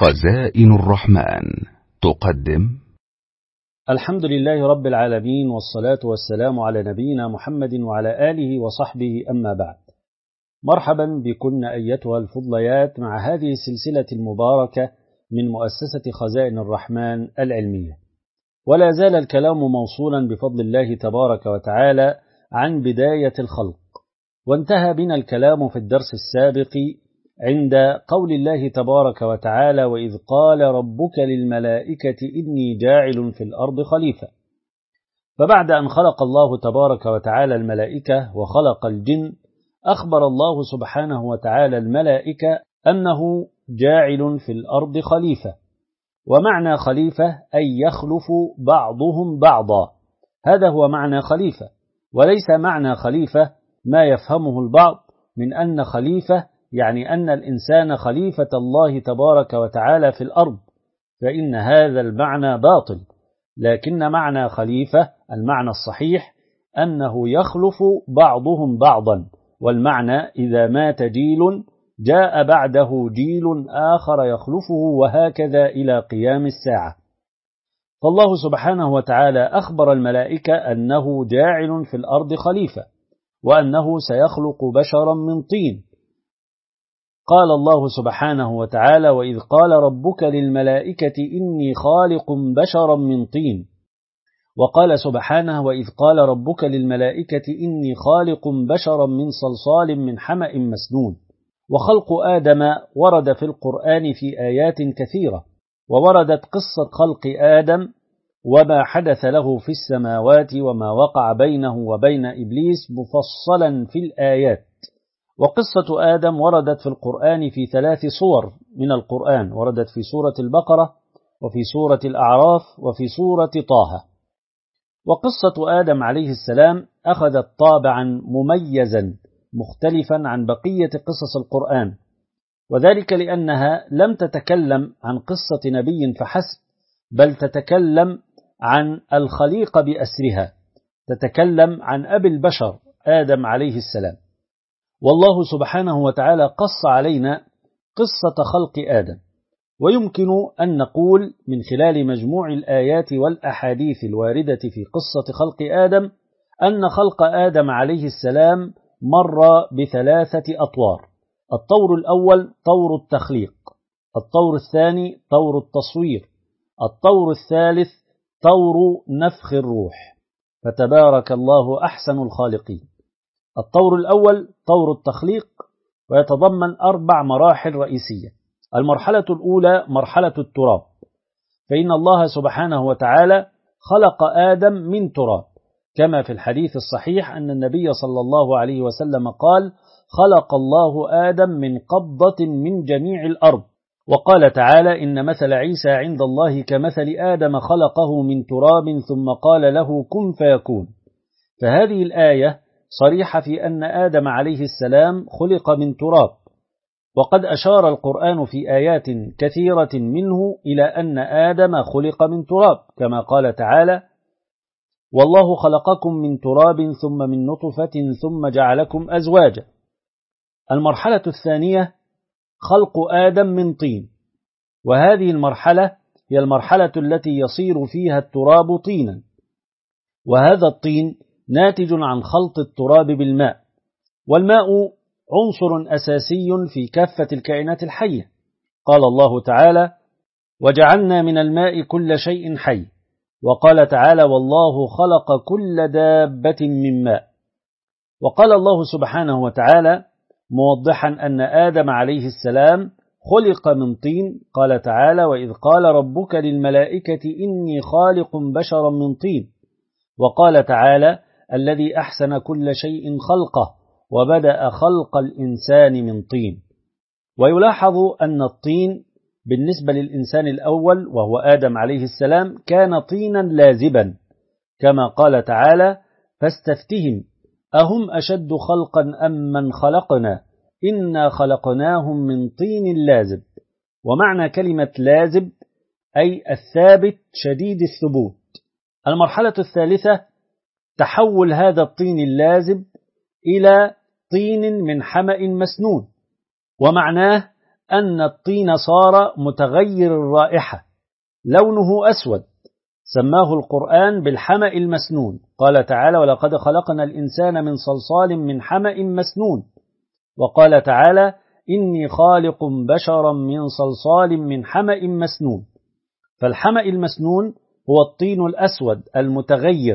خزائن الرحمن تقدم. الحمد لله رب العالمين، والصلاة والسلام على نبينا محمد وعلى آله وصحبه، أما بعد. مرحبا بكن أيتها الفضليات مع هذه السلسلة المباركة من مؤسسة خزائن الرحمن العلمية، ولا زال الكلام موصولا بفضل الله تبارك وتعالى عن بداية الخلق، وانتهى بنا الكلام في الدرس السابق عند قول الله تبارك وتعالى: وإذ قال ربك للملائكة إني جاعل في الأرض خليفة. فبعد أن خلق الله تبارك وتعالى الملائكة وخلق الجن، أخبر الله سبحانه وتعالى الملائكة أنه جاعل في الأرض خليفة، ومعنى خليفة أي يخلف بعضهم بعضا، هذا هو معنى خليفة، وليس معنى خليفة ما يفهمه البعض من أن خليفة يعني أن الإنسان خليفة الله تبارك وتعالى في الأرض، فإن هذا المعنى باطل، لكن معنى خليفة المعنى الصحيح أنه يخلف بعضهم بعضا، والمعنى إذا مات جيل جاء بعده جيل آخر يخلفه، وهكذا إلى قيام الساعة. فالله سبحانه وتعالى أخبر الملائكة أنه جاعل في الأرض خليفة، وأنه سيخلق بشرا من طين. قال الله سبحانه وتعالى: وإذ قال ربك للملائكة إني خالق بشرا من طين. وقال سبحانه: وإذ قال ربك للملائكة إني خالق بشرا من صلصال من حمأ مسنون. وخلق آدم ورد في القرآن في آيات كثيرة، ووردت قصة خلق آدم وما حدث له في السماوات وما وقع بينه وبين إبليس مفصلا في الآيات. وقصة آدم وردت في القرآن في 3 صور من القرآن، وردت في سورة البقرة وفي سورة الأعراف وفي سورة طه. وقصة آدم عليه السلام أخذت طابعا مميزا مختلفا عن بقية قصص القرآن، وذلك لأنها لم تتكلم عن قصة نبي فحسب، بل تتكلم عن الخليقة بأسرها، تتكلم عن أبي البشر آدم عليه السلام. والله سبحانه وتعالى قص علينا قصة خلق آدم، ويمكن أن نقول من خلال مجموع الآيات والأحاديث الواردة في قصة خلق آدم أن خلق آدم عليه السلام مر ب3 أطوار. الطور الأول طور التخليق، الطور الثاني طور التصوير، الطور الثالث طور نفخ الروح، فتبارك الله أحسن الخالقين. الطور الأول طور التخليق، ويتضمن 4 مراحل رئيسية. المرحلة الأولى مرحلة التراب، فإن الله سبحانه وتعالى خلق آدم من تراب، كما في الحديث الصحيح أن النبي صلى الله عليه وسلم قال: خلق الله آدم من قبضة من جميع الأرض. وقال تعالى: إن مثل عيسى عند الله كمثل آدم خلقه من تراب ثم قال له كن فيكون. فهذه الآية صريحة في أن آدم عليه السلام خلق من تراب، وقد أشار القرآن في آيات كثيرة منه إلى أن آدم خلق من تراب، كما قال تعالى: والله خلقكم من تراب ثم من نطفة ثم جعلكم أزواجا. المرحلة الثانية خلق آدم من طين، وهذه المرحلة هي المرحلة التي يصير فيها التراب طينا، وهذا الطين ناتج عن خلط التراب بالماء، والماء عنصر أساسي في كافة الكائنات الحية. قال الله تعالى: وجعلنا من الماء كل شيء حي. وقال تعالى: والله خلق كل دابة من ماء. وقال الله سبحانه وتعالى موضحا أن آدم عليه السلام خلق من طين، قال تعالى: وإذ قال ربك للملائكة إني خالق بشرا من طين. وقال تعالى: الذي أحسن كل شيء خلقه وبدأ خلق الإنسان من طين. ويلاحظ أن الطين بالنسبة للإنسان الأول وهو آدم عليه السلام كان طينا لازبا، كما قال تعالى: فاستفتهم أهم أشد خلقا أم من خلقنا إنا خلقناهم من طين لازب. ومعنى كلمة لازب أي الثابت شديد الثبوت. المرحلة الثالثة تحول هذا الطين اللازب إلى طين من حمأ مسنون، ومعناه أن الطين صار متغير الرائحة، لونه أسود، سماه القرآن بالحمأ المسنون. قال تعالى: ولقد خلقنا الإنسان من صلصال من حمأ مسنون. وقال تعالى: إني خالق بشرا من صلصال من حمأ مسنون. فالحمأ المسنون هو الطين الأسود المتغير.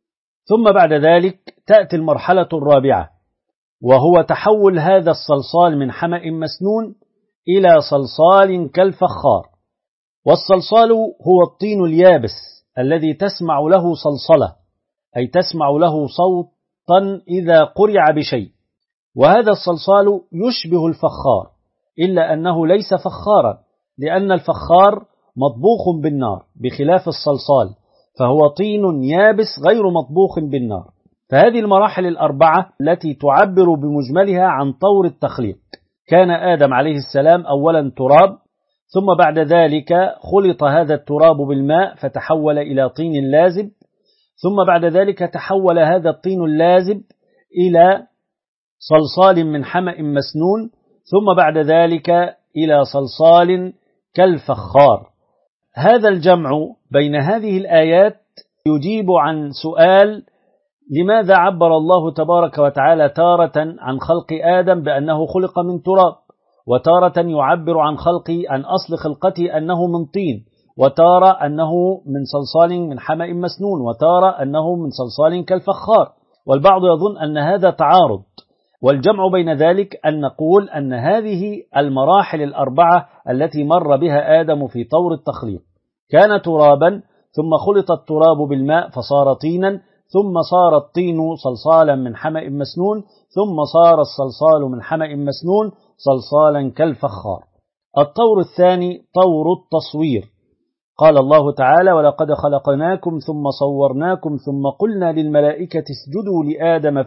ثم بعد ذلك تأتي المرحلة الرابعة، وهو تحول هذا الصلصال من حمأ مسنون إلى صلصال كالفخار. والصلصال هو الطين اليابس الذي تسمع له صلصلة، أي تسمع له صوتا إذا قرع بشيء. وهذا الصلصال يشبه الفخار، إلا أنه ليس فخارا، لأن الفخار مطبوخ بالنار بخلاف الصلصال، فهو طين يابس غير مطبوخ بالنار. فهذه المراحل الأربعة التي تعبر بمجملها عن طور التخليق. كان آدم عليه السلام أولا تراب، ثم بعد ذلك خلط هذا التراب بالماء فتحول إلى طين لازب، ثم بعد ذلك تحول هذا الطين اللازب إلى صلصال من حمأ مسنون، ثم بعد ذلك إلى صلصال كالفخار. هذا الجمع بين هذه الآيات يجيب عن سؤال: لماذا عبر الله تبارك وتعالى تارة عن خلق آدم بأنه خلق من تراب، وتارة يعبر عن عن أصل خلقته أنه من طين، وتارة أنه من صلصال من حمأ مسنون، وتارة أنه من صلصال كالفخار؟ والبعض يظن أن هذا تعارض، والجمع بين ذلك أن نقول أن هذه المراحل الأربعة التي مر بها آدم في طور التخليق: كان ترابا، ثم خلط التراب بالماء فصار طينا، ثم صار الطين صلصالا من حمأ مسنون، ثم صار الصلصال من حمأ مسنون صلصالا كالفخار. الطور الثاني طور التصوير. قال الله تعالى: ولقد خلقناكم ثم صورناكم ثم قلنا للملائكة اسجدوا لآدم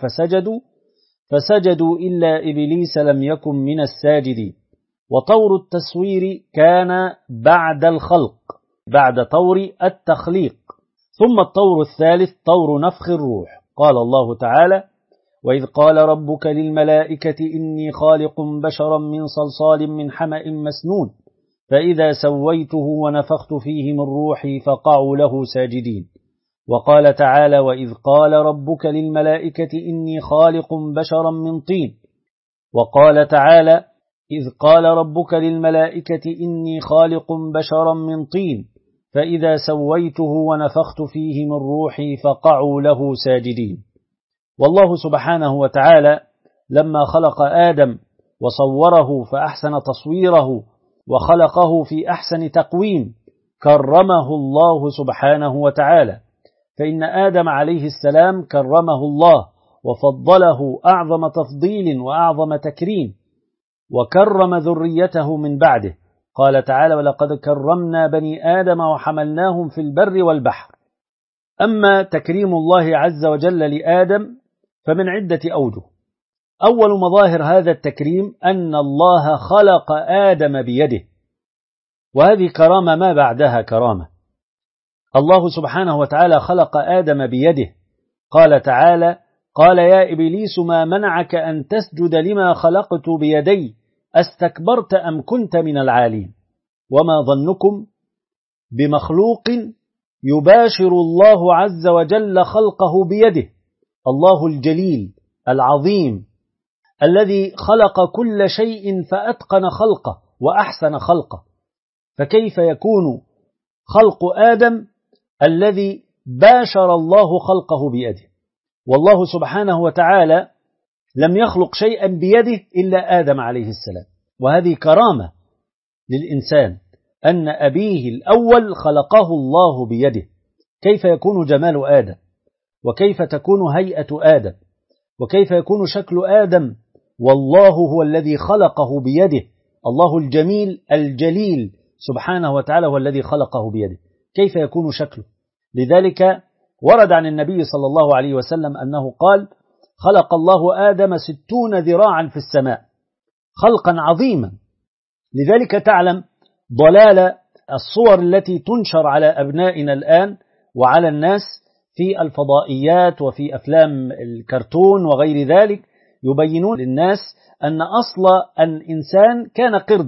فسجدوا إلا إبليس لم يكن من الساجدين. وطور التصوير كان بعد الخلق، بعد طور التخليق. ثم الطور الثالث طور نفخ الروح. قال الله تعالى: وإذ قال ربك للملائكة إني خالق بشرا من صلصال من حمأ مسنون فإذا سويته ونفخت فيه من روحي فقعوا له ساجدين. وقال تعالى: وإذ قال ربك للملائكة إني خالق بشرا من طين. وقال تعالى: إذ قال ربك للملائكة إني خالق بشرا من طين فإذا سويته ونفخت فيه من روحي فقعوا له ساجدين. والله سبحانه وتعالى لما خلق آدم وصوره فأحسن تصويره وخلقه في أحسن تقويم كرمه الله سبحانه وتعالى، فإن آدم عليه السلام كرمه الله وفضله أعظم تفضيل وأعظم تكريم، وكرم ذريته من بعده. قال تعالى: ولقد كرمنا بني آدم وحملناهم في البر والبحر. أما تكريم الله عز وجل لآدم فمن عدة أوجه. أول مظاهر هذا التكريم أن الله خلق آدم بيده، وهذه كرامة ما بعدها كرامة. الله سبحانه وتعالى خلق آدم بيده. قال تعالى: قال يا إبليس ما منعك أن تسجد لما خلقت بيدي أستكبرت أم كنت من العالين. وما ظنكم بمخلوق يباشر الله عز وجل خلقه بيده، الله الجليل العظيم الذي خلق كل شيء فأتقن خلقه وأحسن خلقه، فكيف يكون خلق آدم الذي باشر الله خلقه بيده؟ والله سبحانه وتعالى لم يخلق شيئا بيده إلا آدم عليه السلام، وهذه كرامة للإنسان أن أبيه الأول خلقه الله بيده. كيف يكون جمال آدم، وكيف تكون هيئة آدم، وكيف يكون شكل آدم والله هو الذي خلقه بيده؟ الله الجميل الجليل سبحانه وتعالى هو الذي خلقه بيده، كيف يكون شكله؟ لذلك ورد عن النبي صلى الله عليه وسلم أنه قال: خلق الله آدم 60 ذراعا في السماء، خلقا عظيما. لذلك تعلم ضلال الصور التي تنشر على أبنائنا الآن وعلى الناس في الفضائيات وفي أفلام الكرتون وغير ذلك، يبينون للناس أن أصل الإنسان كان قردا،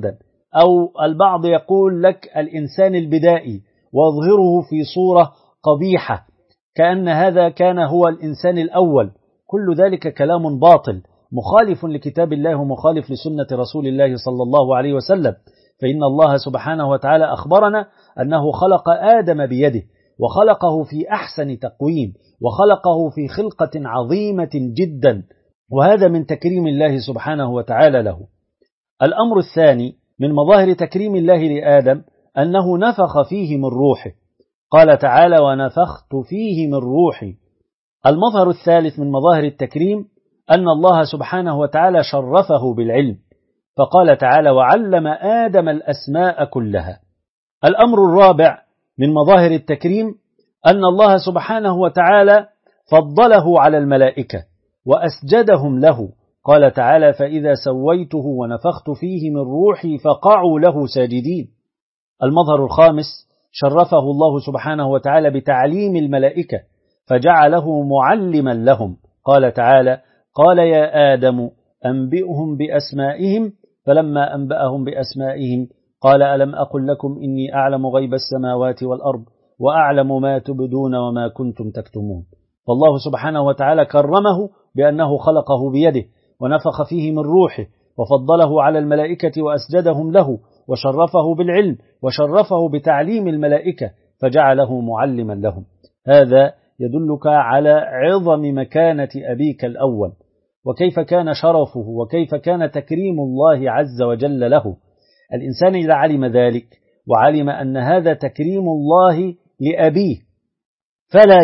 أو البعض يقول لك الإنسان البدائي ويظهره في صورة قبيحة كأن هذا كان هو الإنسان الأول. كل ذلك كلام باطل مخالف لكتاب الله ومخالف لسنة رسول الله صلى الله عليه وسلم. فإن الله سبحانه وتعالى أخبرنا أنه خلق آدم بيده، وخلقه في أحسن تقويم، وخلقه في خلقة عظيمة جدا، وهذا من تكريم الله سبحانه وتعالى له. الأمر الثاني من مظاهر تكريم الله لآدم أنه نفخ فيه من روحه، قال تعالى ونفخت فيه من روحي. المظهر الثالث من مظاهر التكريم أن الله سبحانه وتعالى شرفه بالعلم، فقال تعالى وعلم آدم الأسماء كلها. الأمر الرابع من مظاهر التكريم أن الله سبحانه وتعالى فضله على الملائكة وأسجدهم له، قال تعالى فإذا سويته ونفخت فيه من روحي فقعوا له ساجدين. المظهر الخامس شرفه الله سبحانه وتعالى بتعليم الملائكة فجعله معلما لهم، قال تعالى قال يا آدم أنبئهم بأسمائهم، فلما أنبأهم بأسمائهم قال ألم أقل لكم إني أعلم غيب السماوات والأرض وأعلم ما تبدون وما كنتم تكتمون. فالله سبحانه وتعالى كرمه بأنه خلقه بيده ونفخ فيه من روحه وفضله على الملائكة وأسجدهم له وشرفه بالعلم وشرفه بتعليم الملائكة فجعله معلما لهم. هذا يدلك على عظم مكانة أبيك الأول، وكيف كان شرفه وكيف كان تكريم الله عز وجل له. الإنسان إذا علم ذلك وعلم أن هذا تكريم الله لأبيه فلا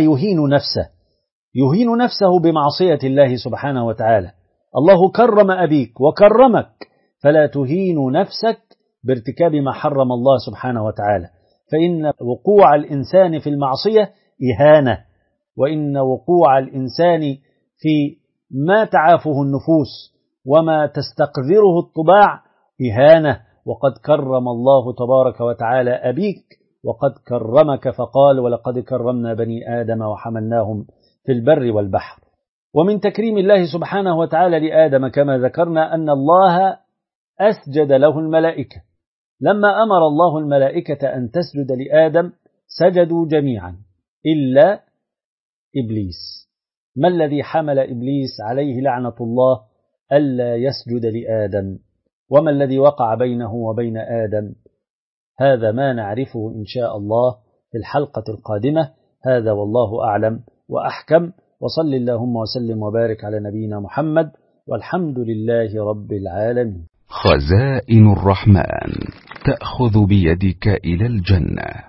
يهين نفسه بمعصية الله سبحانه وتعالى. الله كرم أبيك وكرمك، فلا تهين نفسك بارتكاب ما حرم الله سبحانه وتعالى، فإن وقوع الإنسان في المعصية إهانة، وإن وقوع الإنسان في ما تعافه النفوس وما تستقذره الطباع إهانة. وقد كرم الله تبارك وتعالى أبيك وقد كرمك، فقال ولقد كرمنا بني آدم وحملناهم في البر والبحر. ومن تكريم الله سبحانه وتعالى لآدم كما ذكرنا أن الله أسجد له الملائكة. لما أمر الله الملائكة أن تسجد لآدم سجدوا جميعا إلا إبليس. ما الذي حمل إبليس عليه لعنة الله ألا يسجد لآدم؟ وما الذي وقع بينه وبين آدم؟ هذا ما نعرفه إن شاء الله في الحلقة القادمة. هذا والله أعلم وأحكم، وصل اللهم وسلم وبارك على نبينا محمد، والحمد لله رب العالمين. خزائن الرحمن تأخذ بيدك إلى الجنة.